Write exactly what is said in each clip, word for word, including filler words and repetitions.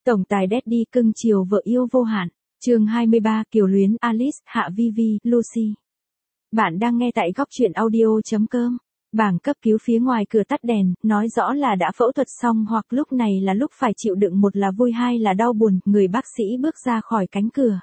Tổng tài Daddy cưng chiều vợ yêu vô hạn. Chương hai mươi ba, Kiều Luyến, Alice, Hạ Vi Vi, Lucy. Bạn đang nghe tại góc truyện audio chấm com. Bảng cấp cứu phía ngoài cửa tắt đèn, nói rõ là đã phẫu thuật xong hoặc lúc này là lúc phải chịu đựng, một là vui hai là đau buồn. Người bác sĩ bước ra khỏi cánh cửa.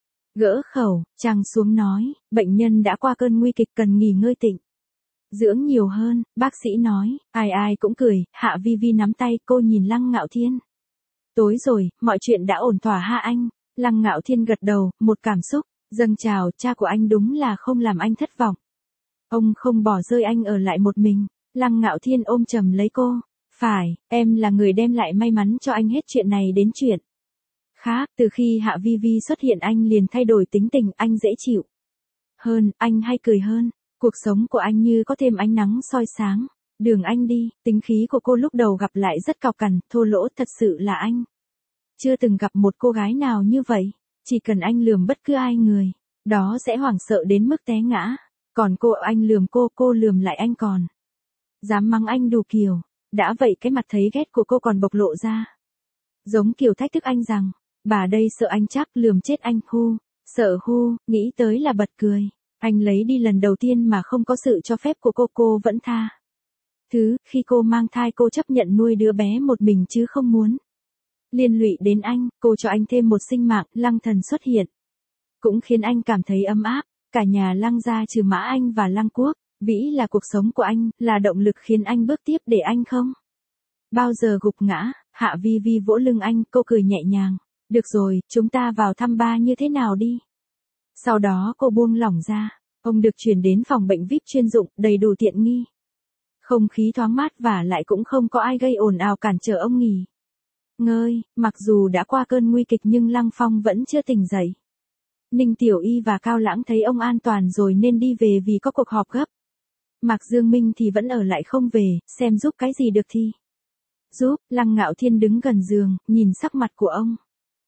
Gỡ khẩu, trăng xuống nói, bệnh nhân đã qua cơn nguy kịch cần nghỉ ngơi tịnh dưỡng nhiều hơn, bác sĩ nói. Ai ai cũng cười. Hạ Vi Vi nắm tay cô nhìn Lăng Ngạo Thiên. Tối rồi, mọi chuyện đã ổn thỏa ha anh? Lăng Ngạo Thiên gật đầu, một cảm xúc dâng trào, cha của anh đúng là không làm anh thất vọng. Ông không bỏ rơi anh ở lại một mình. Lăng Ngạo Thiên ôm chầm lấy cô. Phải, em là người đem lại may mắn cho anh hết chuyện này đến chuyện khác. Từ khi Hạ Vi Vi xuất hiện anh liền thay đổi tính tình, anh dễ chịu hơn, anh hay cười hơn. Cuộc sống của anh như có thêm ánh nắng soi sáng. Đường anh đi, tính khí của cô lúc đầu gặp lại rất cọc cằn, thô lỗ, thật sự là anh chưa từng gặp một cô gái nào như vậy. Chỉ cần anh lườm bất cứ ai người đó sẽ hoảng sợ đến mức té ngã. Còn cô, anh lườm cô, cô lườm lại anh còn dám mắng anh đủ kiểu. Đã vậy cái mặt thấy ghét của cô còn bộc lộ ra. Giống kiểu thách thức anh rằng, bà đây sợ anh chắc lườm chết anh. Hu, sợ hu, nghĩ tới là bật cười. Anh lấy đi lần đầu tiên mà không có sự cho phép của cô, cô vẫn tha thứ. Khi cô mang thai cô chấp nhận nuôi đứa bé một mình chứ không muốn liên lụy đến anh. Cô cho anh thêm một sinh mạng. Lăng Thần xuất hiện cũng khiến anh cảm thấy ấm áp. Cả nhà Lăng gia trừ Mã Anh và Lăng Quốc Vĩ là cuộc sống của anh, là động lực khiến anh bước tiếp để anh không bao giờ gục ngã. Hạ Vi Vi vỗ lưng anh, cô cười nhẹ nhàng. Được rồi, chúng ta vào thăm ba như thế nào đi. Sau đó cô buông lỏng ra. Ông được chuyển đến phòng bệnh vi ai pi chuyên dụng, đầy đủ tiện nghi. Không khí thoáng mát và lại cũng không có ai gây ồn ào cản trở ông nghỉ ngơi. Mặc dù đã qua cơn nguy kịch nhưng Lăng Phong vẫn chưa tỉnh dậy. Ninh Tiểu Y và Cao Lãng thấy ông an toàn rồi nên đi về vì có cuộc họp gấp. Mạc Dương Minh thì vẫn ở lại không về, xem giúp cái gì được thì giúp. Lăng Ngạo Thiên đứng gần giường, nhìn sắc mặt của ông.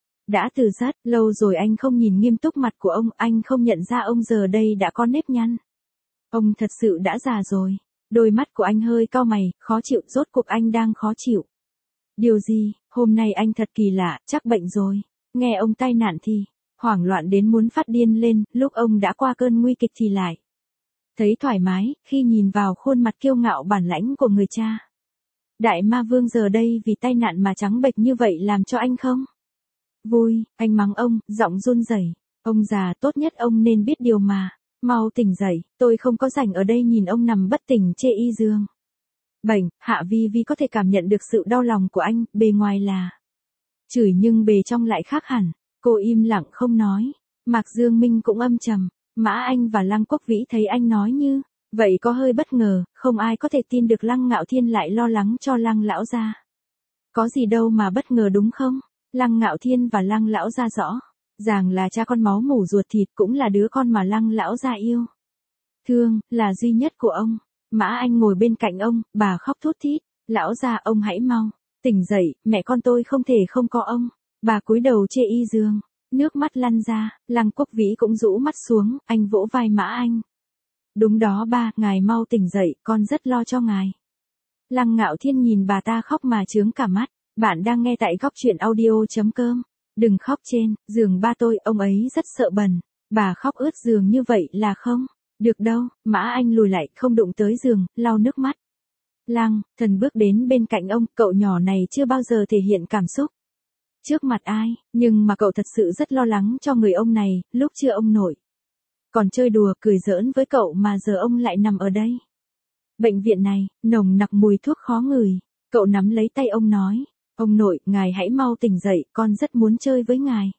Đã từ rất lâu rồi anh không nhìn nghiêm túc mặt của ông, anh không nhận ra ông giờ đây đã có nếp nhăn. Ông thật sự đã già rồi. Đôi mắt của anh hơi cau mày, khó chịu, rốt cuộc anh đang khó chịu. Điều gì, hôm nay anh thật kỳ lạ, chắc bệnh rồi. Nghe ông tai nạn thì hoảng loạn đến muốn phát điên lên, lúc ông đã qua cơn nguy kịch thì lại thấy thoải mái, khi nhìn vào khuôn mặt kiêu ngạo bản lãnh của người cha. Đại ma vương giờ đây vì tai nạn mà trắng bệch như vậy làm cho anh không vui. Anh mắng ông, giọng run rẩy. Ông già, tốt nhất ông nên biết điều mà. Mau tỉnh dậy, tôi không có rảnh ở đây nhìn ông nằm bất tỉnh chê y giường bệnh. Hạ Vi Vi có thể cảm nhận được sự đau lòng của anh, bề ngoài là chửi nhưng bề trong lại khác hẳn. Cô im lặng không nói. Mạc Dương Minh cũng âm trầm. Mã Anh và Lăng Quốc Vĩ thấy anh nói như vậy có hơi bất ngờ, không ai có thể tin được Lăng Ngạo Thiên lại lo lắng cho Lăng lão gia. Có gì đâu mà bất ngờ đúng không? Lăng Ngạo Thiên và Lăng lão gia rõ ràng là cha con máu mủ ruột thịt, cũng là đứa con mà Lăng lão gia yêu thương, là duy nhất của ông. Mã Anh ngồi bên cạnh ông, bà khóc thút thít. Lão gia, ông hãy mau tỉnh dậy, mẹ con tôi không thể không có ông. Bà cúi đầu chê y giường, nước mắt lăn ra. Lăng Quốc Vĩ cũng rũ mắt xuống, anh vỗ vai Mã Anh. Đúng đó ba, ngài mau tỉnh dậy, con rất lo cho ngài. Lăng Ngạo Thiên nhìn bà ta khóc mà chướng cả mắt. Bạn đang nghe tại góc truyện audio chấm com. Đừng khóc, trên giường ba tôi, ông ấy rất sợ bẩn. Bà khóc ướt giường như vậy là không được đâu. Mã Anh lùi lại, không đụng tới giường, lau nước mắt. Lăng Thần bước đến bên cạnh ông, cậu nhỏ này chưa bao giờ thể hiện cảm xúc trước mặt ai, nhưng mà cậu thật sự rất lo lắng cho người ông này. Lúc chưa ông nội còn chơi đùa, cười giỡn với cậu mà giờ ông lại nằm ở đây. Bệnh viện này, nồng nặc mùi thuốc khó ngửi. Cậu nắm lấy tay ông nói, ông nội, ngài hãy mau tỉnh dậy, con rất muốn chơi với ngài.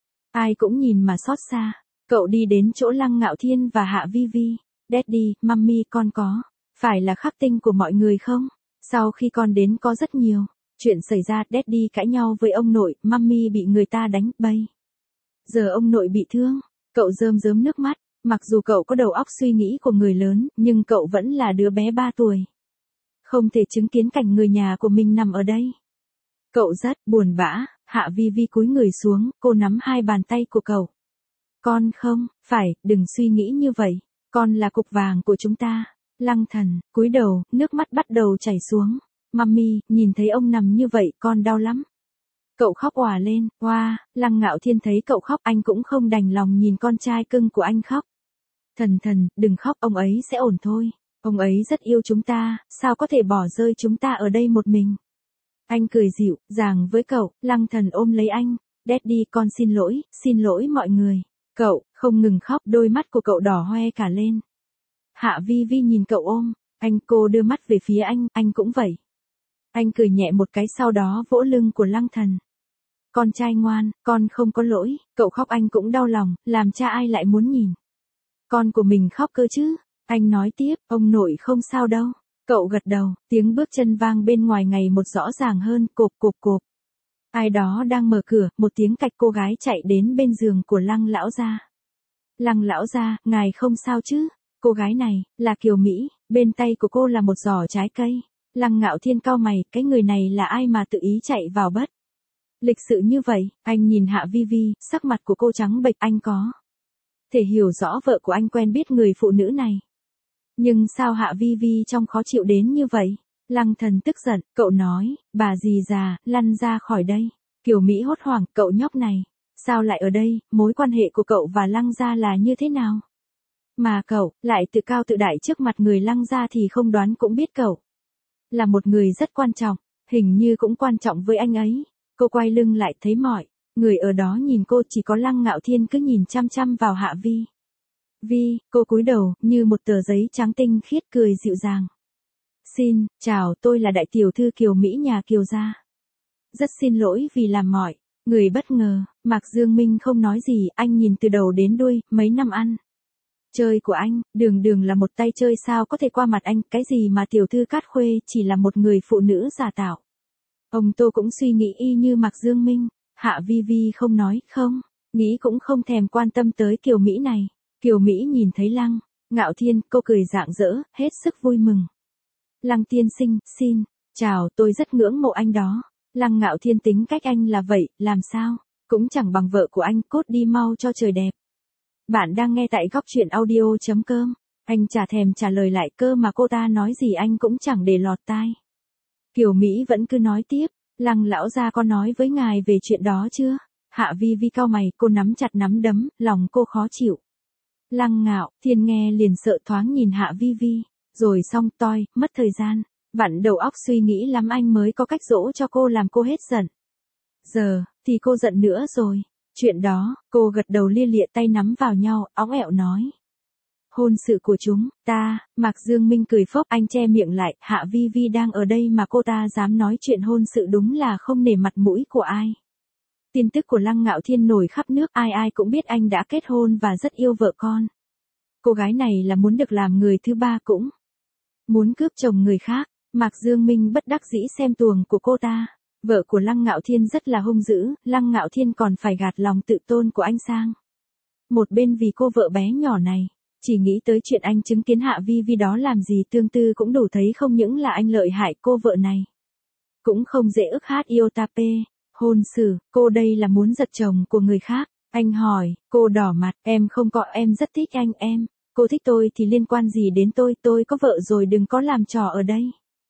Ai cũng nhìn mà xót xa. Cậu đi đến chỗ Lăng Ngạo Thiên và Hạ Vi Vi. Daddy, Mummy, con có phải là khắc tinh của mọi người không? Sau khi con đến có rất nhiều chuyện xảy ra. Daddy cãi nhau với ông nội, Mummy bị người ta đánh, bây giờ ông nội bị thương. Cậu rơm rớm nước mắt. Mặc dù cậu có đầu óc suy nghĩ của người lớn, nhưng cậu vẫn là đứa bé ba tuổi. Không thể chứng kiến cảnh người nhà của mình nằm ở đây. Cậu rất buồn bã. Hạ Vi Vi cúi người xuống, cô nắm hai bàn tay của cậu. Con không phải, đừng suy nghĩ như vậy. Con là cục vàng của chúng ta. Lăng Thần cúi đầu, nước mắt bắt đầu chảy xuống. Mummy, nhìn thấy ông nằm như vậy, con đau lắm. Cậu khóc òa lên, oa, Lăng Ngạo Thiên thấy cậu khóc anh cũng không đành lòng nhìn con trai cưng của anh khóc. Thần thần, đừng khóc, ông ấy sẽ ổn thôi. Ông ấy rất yêu chúng ta, sao có thể bỏ rơi chúng ta ở đây một mình. Anh cười dịu, dàng với cậu, Lăng Thần ôm lấy anh. Daddy, con xin lỗi, xin lỗi mọi người. Cậu, không ngừng khóc, đôi mắt của cậu đỏ hoe cả lên. Hạ Vi Vi nhìn cậu ôm, anh cô đưa mắt về phía anh, anh cũng vậy. Anh cười nhẹ một cái sau đó vỗ lưng của Lăng Thần. Con trai ngoan, con không có lỗi, cậu khóc anh cũng đau lòng, làm cha ai lại muốn nhìn. Con của mình khóc cơ chứ, anh nói tiếp, ông nội không sao đâu. Cậu gật đầu, tiếng bước chân vang bên ngoài ngày một rõ ràng hơn, cộp cộp cộp. Ai đó đang mở cửa, một tiếng cạch cô gái chạy đến bên giường của Lăng lão gia. Lăng lão gia, ngài không sao chứ? Cô gái này, là Kiều Mỹ, bên tay của cô là một giỏ trái cây. Lăng Ngạo Thiên cau mày, cái người này là ai mà tự ý chạy vào bất? Lịch sự như vậy, anh nhìn Hạ Vi Vi, sắc mặt của cô trắng bệch, anh có thể hiểu rõ vợ của anh quen biết người phụ nữ này. Nhưng sao Hạ Vi Vi trông khó chịu đến như vậy? Lăng Thần tức giận, cậu nói, bà dì già, lăn ra khỏi đây. Kiều Mỹ hốt hoảng, cậu nhóc này, sao lại ở đây, mối quan hệ của cậu và Lăng gia là như thế nào? Mà cậu, lại tự cao tự đại trước mặt người Lăng gia thì không đoán cũng biết cậu là một người rất quan trọng, hình như cũng quan trọng với anh ấy. Cô quay lưng lại thấy mọi người ở đó nhìn cô, chỉ có Lăng Ngạo Thiên cứ nhìn chăm chăm vào Hạ Vi Vi, cô cúi đầu, như một tờ giấy trắng tinh khiết, cười dịu dàng. Xin, chào, tôi là đại tiểu thư Kiều Mỹ nhà Kiều gia. Rất xin lỗi vì làm mọi người bất ngờ. Mạc Dương Minh không nói gì, anh nhìn từ đầu đến đuôi, mấy năm ăn chơi của anh, đường đường là một tay chơi sao có thể qua mặt anh, cái gì mà tiểu thư Cát Khuê chỉ là một người phụ nữ giả tạo. Ông Tô cũng suy nghĩ y như Mạc Dương Minh. Hạ Vi Vi không nói, không, nghĩ cũng không thèm quan tâm tới Kiều Mỹ này. Kiều Mỹ nhìn thấy Lăng Ngạo Thiên, cô cười rạng rỡ, hết sức vui mừng. Lăng tiên sinh, xin, chào, tôi rất ngưỡng mộ anh đó. Lăng Ngạo Thiên tính cách anh là vậy, làm sao, cũng chẳng bằng vợ của anh, cốt đi mau cho trời đẹp. Bạn đang nghe tại góc truyện audio chấm com. Anh chả thèm trả lời lại, cơ mà cô ta nói gì anh cũng chẳng để lọt tai. Kiều Mỹ vẫn cứ nói tiếp, Lăng lão gia có nói với ngài về chuyện đó chưa? Hạ Vi Vi cau mày, cô nắm chặt nắm đấm, lòng cô khó chịu. Lăng Ngạo Thiên nghe liền sợ, thoáng nhìn Hạ Vi Vi, rồi xong toi, mất thời gian, vặn đầu óc suy nghĩ lắm anh mới có cách dỗ cho cô làm cô hết giận. Giờ, thì cô giận nữa rồi. Chuyện đó, cô gật đầu lia lịa, tay nắm vào nhau, óng ẹo nói. Hôn sự của chúng ta, Mạc Dương Minh cười phốc, anh che miệng lại, Hạ Vi Vi đang ở đây mà cô ta dám nói chuyện hôn sự, đúng là không nể mặt mũi của ai. Tin tức của Lăng Ngạo Thiên nổi khắp nước, ai ai cũng biết anh đã kết hôn và rất yêu vợ con. Cô gái này là muốn được làm người thứ ba, cũng muốn cướp chồng người khác. Mạc Dương Minh bất đắc dĩ xem tuồng của cô ta. Vợ của Lăng Ngạo Thiên rất là hung dữ, Lăng Ngạo Thiên còn phải gạt lòng tự tôn của anh sang một bên vì cô vợ bé nhỏ này. Chỉ nghĩ tới chuyện anh chứng kiến Hạ Vi Vi đó làm gì tương tư cũng đủ thấy không những là anh lợi hại cô vợ này, cũng không dễ ức hát yêu tape. Hôn sự, cô đây là muốn giật chồng của người khác. Anh hỏi, cô đỏ mặt, em không có, em rất thích anh em. Cô thích tôi thì liên quan gì đến tôi, tôi có vợ rồi, đừng có làm trò ở đây.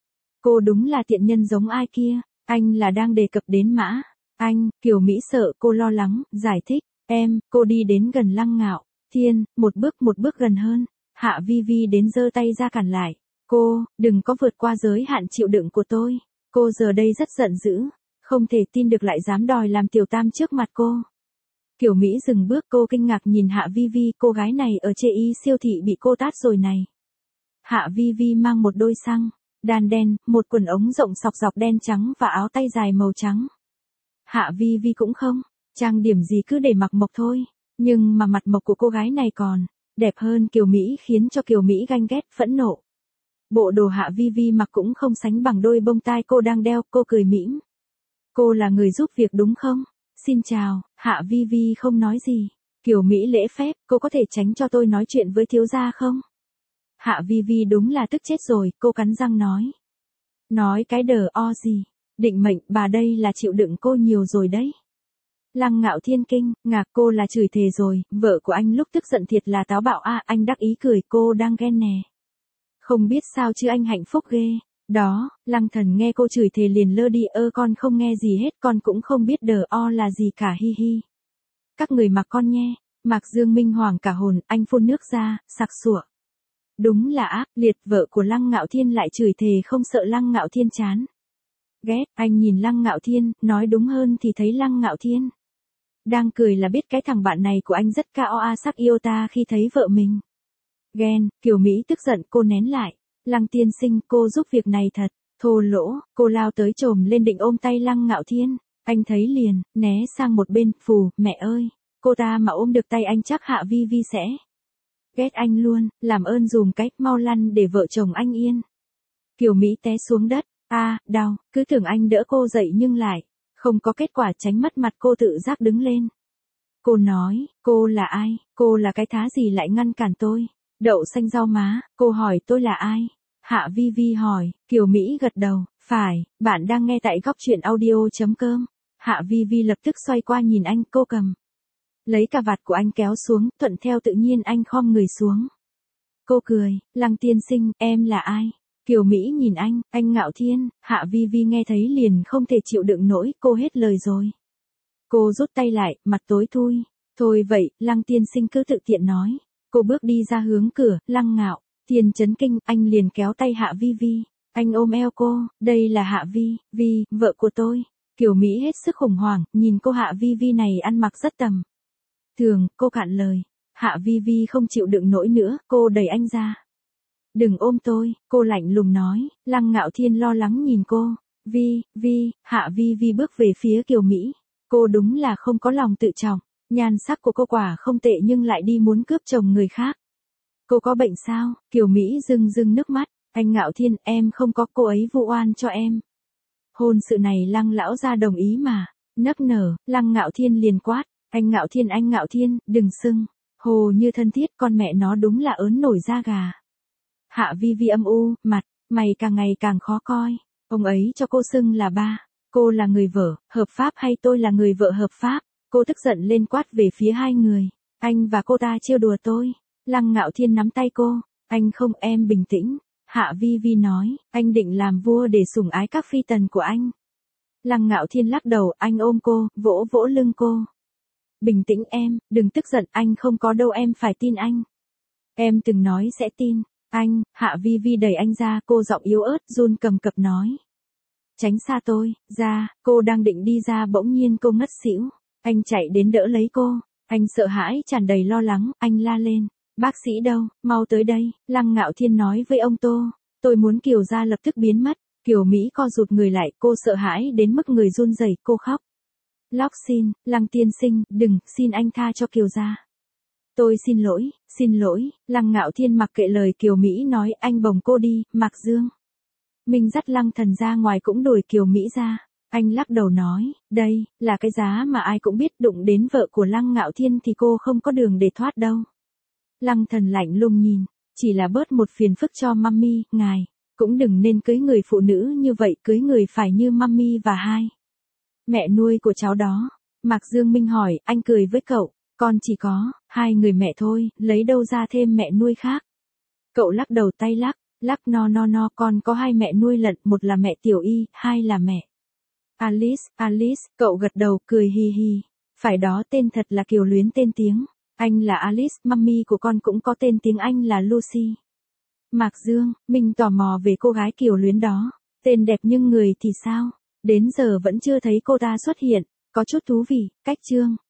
Cô đúng là tiện nhân giống ai kia. Anh là đang đề cập đến Mã Anh. Kiều Mỹ sợ cô lo lắng, giải thích, em, cô đi đến gần Lăng Ngạo Thiên, một bước một bước gần hơn. Hạ Vi Vi đến giơ tay ra cản lại. Cô, đừng có vượt qua giới hạn chịu đựng của tôi. Cô giờ đây rất giận dữ, không thể tin được lại dám đòi làm tiểu tam trước mặt cô. Kiều Mỹ dừng bước, cô kinh ngạc nhìn Hạ Vi Vi, cô gái này ở chê y siêu thị bị cô tát rồi này. Hạ Vi Vi mang một đôi xăng đan đen, một quần ống rộng sọc dọc đen trắng và áo tay dài màu trắng. Hạ Vi Vi cũng không trang điểm gì, cứ để mặc mộc thôi. Nhưng mà mặt mộc của cô gái này còn đẹp hơn Kiều Mỹ, khiến cho Kiều Mỹ ganh ghét, phẫn nộ. Bộ đồ Hạ Vi Vi mặc cũng không sánh bằng đôi bông tai cô đang đeo, cô cười mỉm. Cô là người giúp việc đúng không? Xin chào. Hạ Vi Vi không nói gì. Kiều Mỹ lễ phép, cô có thể tránh cho tôi nói chuyện với thiếu gia không? Hạ Vi Vi đúng là tức chết rồi, cô cắn răng nói. Nói cái đờ o gì? Định mệnh, bà đây là chịu đựng cô nhiều rồi đấy. Lăng Ngạo Thiên kinh ngạc, cô là chửi thề rồi, vợ của anh lúc tức giận thiệt là táo bạo a. À, anh đắc ý cười, cô đang ghen nè. Không biết sao chứ anh hạnh phúc ghê. Đó, Lăng Thần nghe cô chửi thề liền lơ đi, ơ con không nghe gì hết, con cũng không biết đờ o là gì cả, hi hi. Các người mặc con nhe. Mạc Dương Minh hoảng cả hồn, anh phun nước ra, sặc sụa. Đúng là ác liệt, vợ của Lăng Ngạo Thiên lại chửi thề không sợ Lăng Ngạo Thiên chán. Ghét, anh nhìn Lăng Ngạo Thiên, nói đúng hơn thì thấy Lăng Ngạo Thiên đang cười là biết cái thằng bạn này của anh rất cao a sắc yêu ta khi thấy vợ mình. Ghen, Kiều Mỹ tức giận, cô nén lại. Lăng tiên sinh, cô giúp việc này thật. Thô lỗ, cô lao tới chồm lên định ôm tay Lăng Ngạo Thiên. Anh thấy liền, né sang một bên, phù, mẹ ơi. Cô ta mà ôm được tay anh chắc Hạ Vi Vi sẽ ghét anh luôn, làm ơn dùm cái, mau lăn để vợ chồng anh yên. Kiều Mỹ té xuống đất, a à, đau, cứ tưởng anh đỡ cô dậy nhưng lại không có kết quả, tránh mất mặt cô tự giác đứng lên. Cô nói, cô là ai, cô là cái thá gì lại ngăn cản tôi? Đậu xanh rau má, cô hỏi tôi là ai? Hạ Vi Vi hỏi, Kiều Mỹ gật đầu, phải, bạn đang nghe tại góc truyện audio chấm com. Hạ Vi Vi lập tức xoay qua nhìn anh, cô cầm lấy cà vạt của anh kéo xuống, thuận theo tự nhiên anh khom người xuống. Cô cười, Lăng tiên sinh, em là ai? Kiều Mỹ nhìn anh, anh Ngạo Thiên. Hạ Vi Vi nghe thấy liền không thể chịu đựng nổi, cô hết lời rồi. Cô rút tay lại, mặt tối thui. Thôi vậy, Lăng tiên sinh cứ tự tiện nói. Cô bước đi ra hướng cửa, Lăng Ngạo Thiên chấn kinh, anh liền kéo tay Hạ Vi Vi. Anh ôm eo cô, đây là Hạ Vi Vi, vợ của tôi. Kiều Mỹ hết sức khủng hoảng, nhìn cô Hạ Vi Vi này ăn mặc rất tầm thường, cô cạn lời. Hạ Vi Vi không chịu đựng nổi nữa, cô đẩy anh ra. Đừng ôm tôi, cô lạnh lùng nói. Lăng Ngạo Thiên lo lắng nhìn cô. Vi, Vi, Hạ Vi Vi bước về phía Kiều Mỹ. Cô đúng là không có lòng tự trọng. Nhan sắc của cô quả không tệ nhưng lại đi muốn cướp chồng người khác. Cô có bệnh sao? Kiều Mỹ rưng rưng nước mắt. Anh Ngạo Thiên, em không có, cô ấy vu oan cho em. Hôn sự này Lăng lão gia đồng ý mà. Nức nở, Lăng Ngạo Thiên liền quát. Anh Ngạo Thiên, anh Ngạo Thiên, đừng xưng hồ như thân thiết, con mẹ nó đúng là ớn nổi da gà. Hạ Vi Vi âm u, mặt mày càng ngày càng khó coi. Ông ấy cho cô xưng là ba. Cô là người vợ hợp pháp hay tôi là người vợ hợp pháp? Cô tức giận lên quát về phía hai người. Anh và cô ta trêu đùa tôi. Lăng Ngạo Thiên nắm tay cô. Anh không, em bình tĩnh. Hạ Vi Vi nói, anh định làm vua để sủng ái các phi tần của anh. Lăng Ngạo Thiên lắc đầu, anh ôm cô, vỗ vỗ lưng cô. Bình tĩnh em, đừng tức giận, anh không có đâu, em phải tin anh. Em từng nói sẽ tin. Anh, Hạ Vi Vi đẩy anh ra, cô giọng yếu ớt, run cầm cập nói. Tránh xa tôi, ra, cô đang định đi ra bỗng nhiên cô ngất xỉu. Anh chạy đến đỡ lấy cô. Anh sợ hãi, tràn đầy lo lắng, anh la lên. Bác sĩ đâu, mau tới đây. Lăng Ngạo Thiên nói với ông Tô. Tôi muốn Kiều gia lập tức biến mất. Kiều Mỹ co rụt người lại, cô sợ hãi đến mức người run rẩy, cô khóc. Lóc xin, Lăng tiên sinh, đừng, xin anh tha cho Kiều gia. Tôi xin lỗi, xin lỗi. Lăng Ngạo Thiên mặc kệ lời Kiều Mỹ nói, anh bồng cô đi. Mạc Dương Minh dắt Lăng Thần ra ngoài cũng đuổi Kiều Mỹ ra. Anh lắc đầu nói, đây là cái giá mà ai cũng biết, đụng đến vợ của Lăng Ngạo Thiên thì cô không có đường để thoát đâu. Lăng Thần lạnh lùng nhìn, chỉ là bớt một phiền phức cho mummy, ngài cũng đừng nên cưới người phụ nữ như vậy, cưới người phải như mummy và hai mẹ nuôi của cháu đó. Mạc Dương Minh hỏi, anh cười với cậu, con chỉ có hai người mẹ thôi, lấy đâu ra thêm mẹ nuôi khác? Cậu lắc đầu tay lắc, lắc no no no, con có hai mẹ nuôi lận, một là mẹ Tiểu Y, hai là mẹ Alice, Alice, cậu gật đầu, cười hi hi. Phải đó, tên thật là Kiều Luyến, tên tiếng anh là Alice, mummy của con cũng có tên tiếng Anh là Lucy. Mạc Dương Minh tò mò về cô gái Kiều Luyến đó, tên đẹp nhưng người thì sao? Đến giờ vẫn chưa thấy cô ta xuất hiện, có chút thú vị. Cách chương